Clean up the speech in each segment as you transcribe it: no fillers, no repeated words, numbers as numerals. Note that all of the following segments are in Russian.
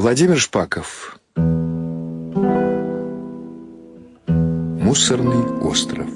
Владимир Шпаков. Мусорный остров.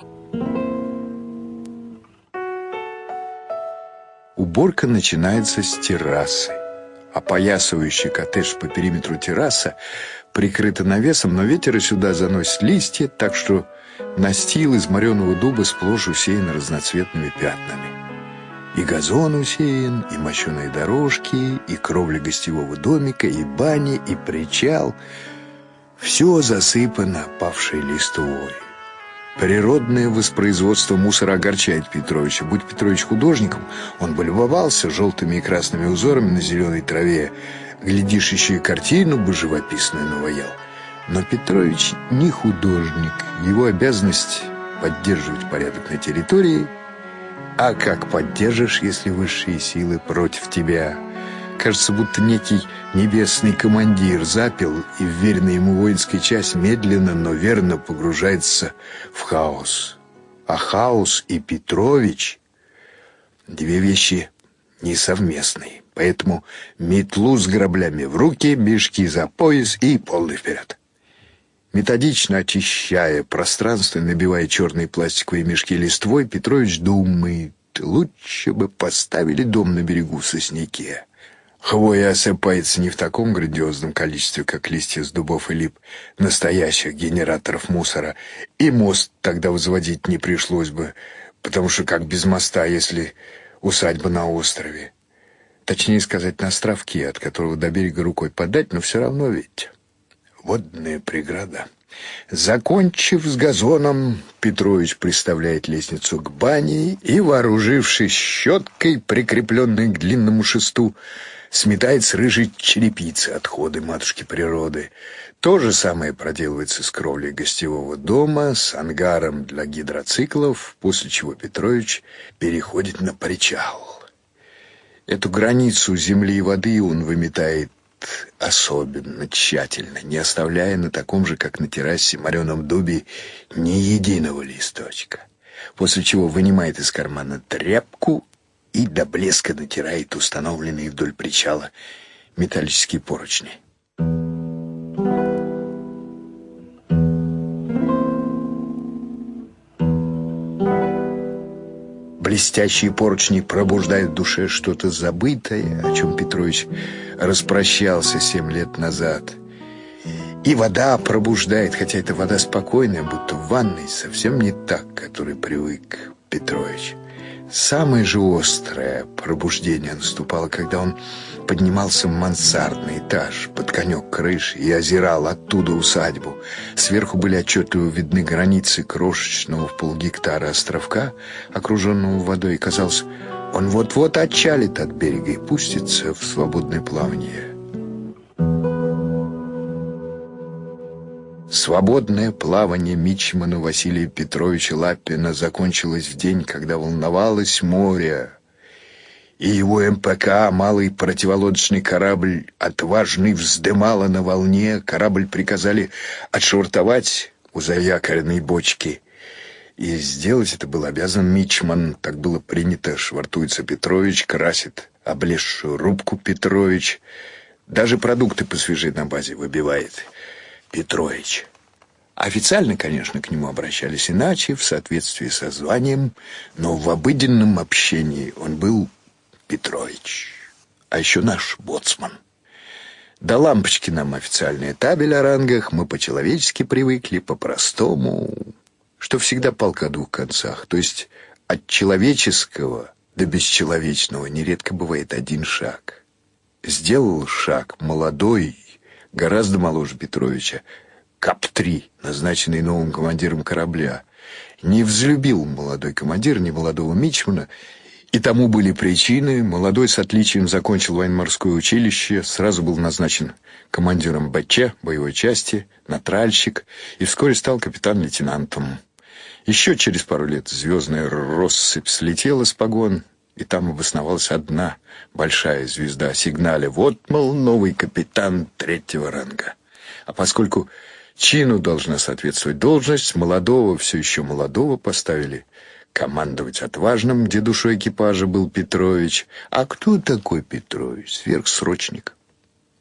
Уборка начинается с террасы. Опоясывающий коттедж по периметру терраса прикрыта навесом, но ветер и сюда заносит листья, так что настил из мореного дуба сплошь усеян разноцветными пятнами. И газон усеян, и мощеные дорожки, и кровля гостевого домика, и бани, и причал. Все засыпано опавшей листвой. Природное воспроизводство мусора огорчает Петровича. Будь Петрович художником, он бы любовался желтыми и красными узорами на зеленой траве. Глядишь, еще и картину бы живописную наваял. Но Петрович не художник. Его обязанность — поддерживать порядок на территории. А как поддержишь, если высшие силы против тебя? Кажется, будто некий небесный командир запил, и вверенная ему воинская часть медленно, но верно погружается в хаос. А хаос и Петрович — две вещи несовместные. Поэтому метлу с граблями в руки, мешки за пояс и полный вперед. Методично очищая пространство, набивая черные пластиковые мешки листвой, Петрович думает, лучше бы поставили дом на берегу в сосняке. Хвоя осыпается не в таком грандиозном количестве, как листья с дубов и лип, настоящих генераторов мусора, и мост тогда возводить не пришлось бы, потому что как без моста, если усадьба на острове. Точнее сказать, на островке, от которого до берега рукой подать, но все равно ведь... Водная преграда. Закончив с газоном, Петрович приставляет лестницу к бане и, вооружившись щеткой, прикрепленной к длинному шесту, сметает с рыжей черепицы отходы матушки природы. То же самое проделывается с кровлей гостевого дома, с ангаром для гидроциклов, после чего Петрович переходит на причал. Эту границу земли и воды он выметает особенно тщательно, не оставляя на таком же, как на террасе, мореном дубе ни единого листочка. После чего вынимает из кармана тряпку и до блеска натирает установленные вдоль причала металлические поручни. Блестящие поручни пробуждают в душе что-то забытое, о чем Петрович распрощался 7 лет назад. И вода пробуждает, хотя это вода спокойная, будто в ванной, совсем не так, к которой привык Петрович. Самое же острое пробуждение наступало, когда он поднимался в мансардный этаж под конек крыши и озирал оттуда усадьбу. Сверху были отчетливо видны границы крошечного в полгектара островка, окруженного водой, и казалось, он вот-вот отчалит от берега и пустится в свободное плавание. Свободное плавание мичмана Василия Петровича Лапина закончилось в день, когда волновалось море, и его МПК, малый противолодочный корабль, отважный вздымало на волне. Корабль приказали отшвартовать у заякоренной бочки. И сделать это был обязан мичман. Так было принято. Швартуется Петрович, красит облезшую рубку Петрович. Даже продукты посвежее на базе выбивает Петрович. Официально, конечно, к нему обращались иначе, в соответствии со званием, но в обыденном общении он был Петрович, а еще наш боцман. До лампочки нам официальная табель о рангах, мы по-человечески привыкли, по-простому, что всегда палка о двух концах, то есть от человеческого до бесчеловечного нередко бывает один шаг. Сделал шаг молодой, гораздо моложе Петровича, КАП-3, назначенный новым командиром корабля. Не взлюбил молодой командир ни молодого мичмана, и тому были причины. Молодой с отличием закончил военно-морское училище, сразу был назначен командиром БЧ, боевой части, на тральщик, и вскоре стал капитан-лейтенантом. Еще через пару лет звездная россыпь слетела с погон, и там обосновалась одна большая звезда сигнале. Вот, мол, новый капитан 3-го ранга. А поскольку чину должна соответствовать должность, молодого, все еще молодого, поставили командовать отважным, где душой экипажа был Петрович. А кто такой Петрович? Сверхсрочник.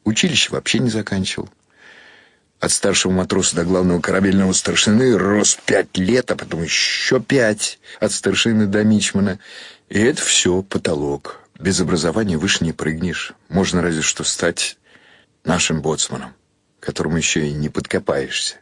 Училище вообще не заканчивал. От старшего матроса до главного корабельного старшины рос 5 лет, а потом еще 5 от старшины до мичмана. И это все потолок. Без образования выше не прыгнешь. Можно разве что стать нашим боцманом, которому еще и не подкопаешься.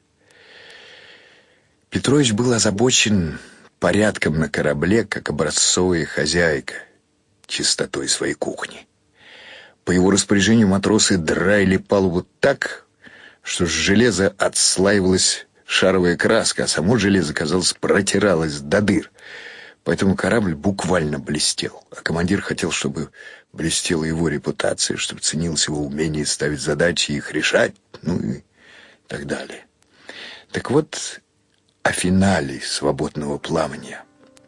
Петрович был озабочен порядком на корабле, как образцовая хозяйка, чистотой своей кухни. По его распоряжению матросы драили палубу так, что с железа отслаивалась шаровая краска, а само железо, казалось, протиралось до дыр. Поэтому корабль буквально блестел. А командир хотел, чтобы блестела его репутация, чтобы ценилось его умение ставить задачи и их решать, ну и так далее. Так вот, о финале свободного плавания.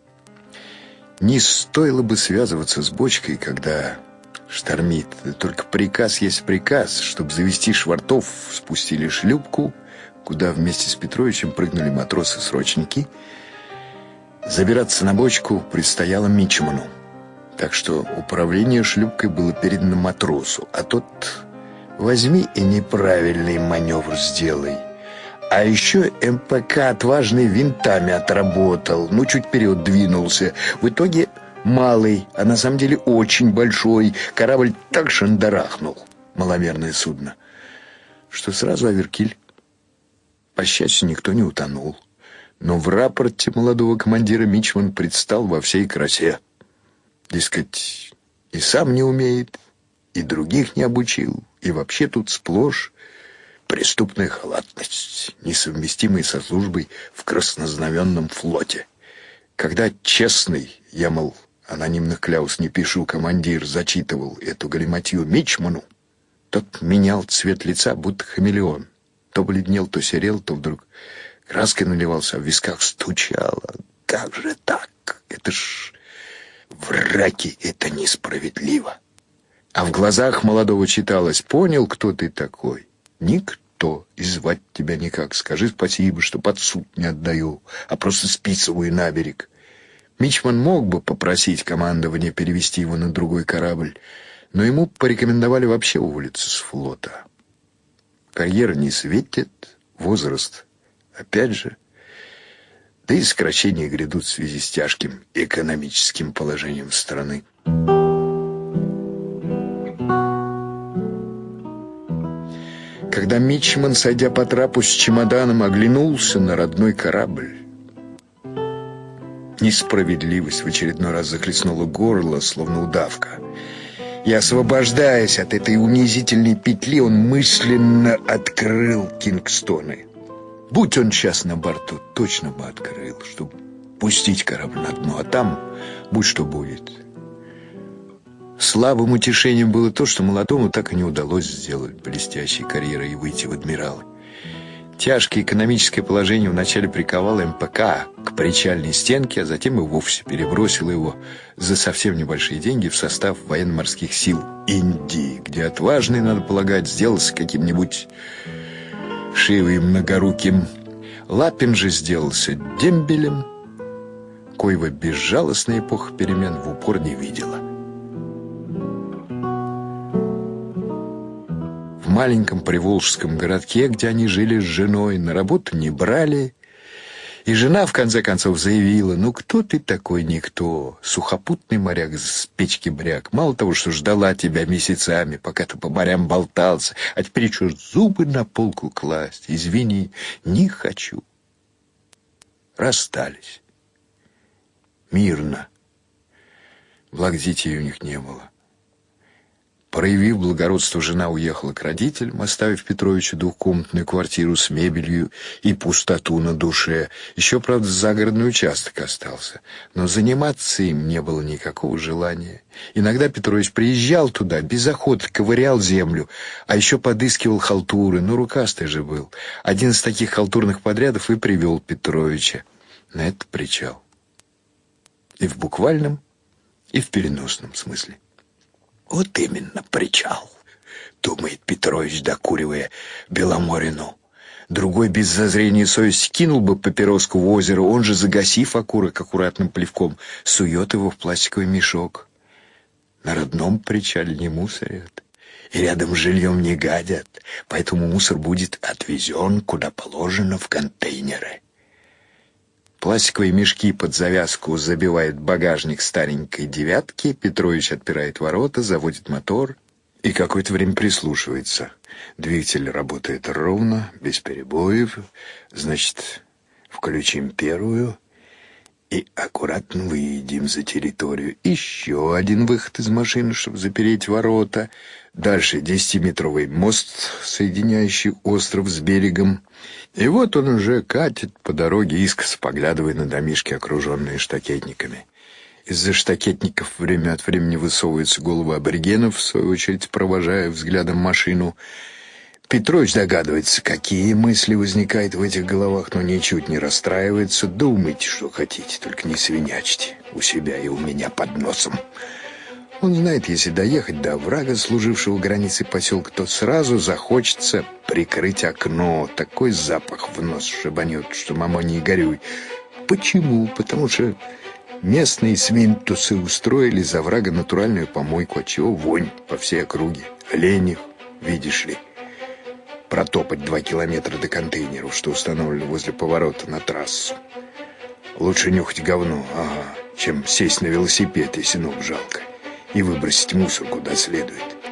Не стоило бы связываться с бочкой, когда штормит. Только приказ есть приказ. Чтобы завести швартов, спустили шлюпку, куда вместе с Петровичем прыгнули матросы-срочники. Забираться на бочку предстояло мичману. Так что управление шлюпкой было передано матросу, а тот возьми и неправильный маневр сделай. А еще МПК отважный винтами отработал, ну чуть вперед двинулся. В итоге малый, а на самом деле очень большой корабль так шандарахнул, маломерное судно, что сразу оверкиль. По счастью, никто не утонул. Но в рапорте молодого командира мичман предстал во всей красе. Дескать, и сам не умеет, и других не обучил, и вообще тут сплошь преступная халатность, несовместимая со службой в краснознаменном флоте. Когда честный, я, мол, анонимных кляус не пишу, командир зачитывал эту галиматью мичману, тот менял цвет лица, будто хамелеон. То бледнел, то серел, то вдруг краской наливался, а в висках стучало. Как же так? Это ж враки, это несправедливо. А в глазах молодого читалось: понял, кто ты такой? Никто, и звать тебя никак. Скажи спасибо, что под суд не отдаю, а просто списываю на берег. Мичман мог бы попросить командование перевести его на другой корабль, но ему порекомендовали вообще уволиться с флота. Карьера не светит, возраст опять же, да и сокращения грядут в связи с тяжким экономическим положением страны. Когда мичман, сойдя по трапу с чемоданом, оглянулся на родной корабль, несправедливость в очередной раз захлестнула горло, словно удавка. И, освобождаясь от этой унизительной петли, он мысленно открыл Кингстоны. Будь он сейчас на борту, точно бы открыл, чтобы пустить корабль на дно, а там будь что будет. Слабым утешением было то, что молодому так и не удалось сделать блестящей карьерой и выйти в адмиралы. Тяжкое экономическое положение вначале приковало МПК к причальной стенке, а затем и вовсе перебросило его за совсем небольшие деньги в состав военно-морских сил Индии, где отважный, надо полагать, сделался каким-нибудь шивым многоруким. Лапин же сделался дембелем, коего безжалостная эпоха перемен в упор не видела. В маленьком приволжском городке, где они жили с женой, на работу не брали. И жена, в конце концов, заявила: ну кто ты такой, никто, сухопутный моряк с печки бряк. Мало того, что ждала тебя месяцами, пока ты по морям болтался, а теперь еще зубы на полку класть. Извини, не хочу. Расстались. Мирно. Благо, детей у них не было. Проявив благородство, жена уехала к родителям, оставив Петровичу двухкомнатную квартиру с мебелью и пустоту на душе. Еще, правда, загородный участок остался, но заниматься им не было никакого желания. Иногда Петрович приезжал туда, без охоты ковырял землю, а еще подыскивал халтуры, но рукастый же был. Один из таких халтурных подрядов и привел Петровича на этот причал. И в буквальном, и в переносном смысле. Вот именно причал, думает Петрович, докуривая Беломорину. Другой без зазрения совести кинул бы папироску в озеро, он же, загасив окурок аккуратным плевком, сует его в пластиковый мешок. На родном причале не мусорят. и рядом с жильем не гадят, поэтому мусор будет отвезен куда положено в контейнеры. Пластиковые мешки под завязку забивает багажник старенькой девятки, Петрович отпирает ворота, заводит мотор и какое-то время прислушивается. Двигатель работает ровно, без перебоев. Значит, включим первую и аккуратно выедем за территорию. Еще один выход из машины, чтобы запереть ворота. Дальше 10-метровый мост, соединяющий остров с берегом. И вот он уже катит по дороге, искоса поглядывая на домишки, окруженные штакетниками. Из-за штакетников время от времени высовываются головы аборигенов, в свою очередь провожая взглядом машину. Петрович догадывается, какие мысли возникают в этих головах, но ничуть не расстраивается. Думайте, что хотите, только не свинячьте у себя и у меня под носом. Он знает, если доехать до оврага, служившего границей поселка, то сразу захочется прикрыть окно. Такой запах в нос шибанет, что мама не горюй. Почему? Потому что местные свинтусы устроили из оврага натуральную помойку, отчего вонь по всей округе. Оленев, видишь ли. Протопать 2 километра до контейнеров, что установлены возле поворота на трассу. Лучше нюхать говно, чем сесть на велосипед, если ног жалко, и выбросить мусор куда следует.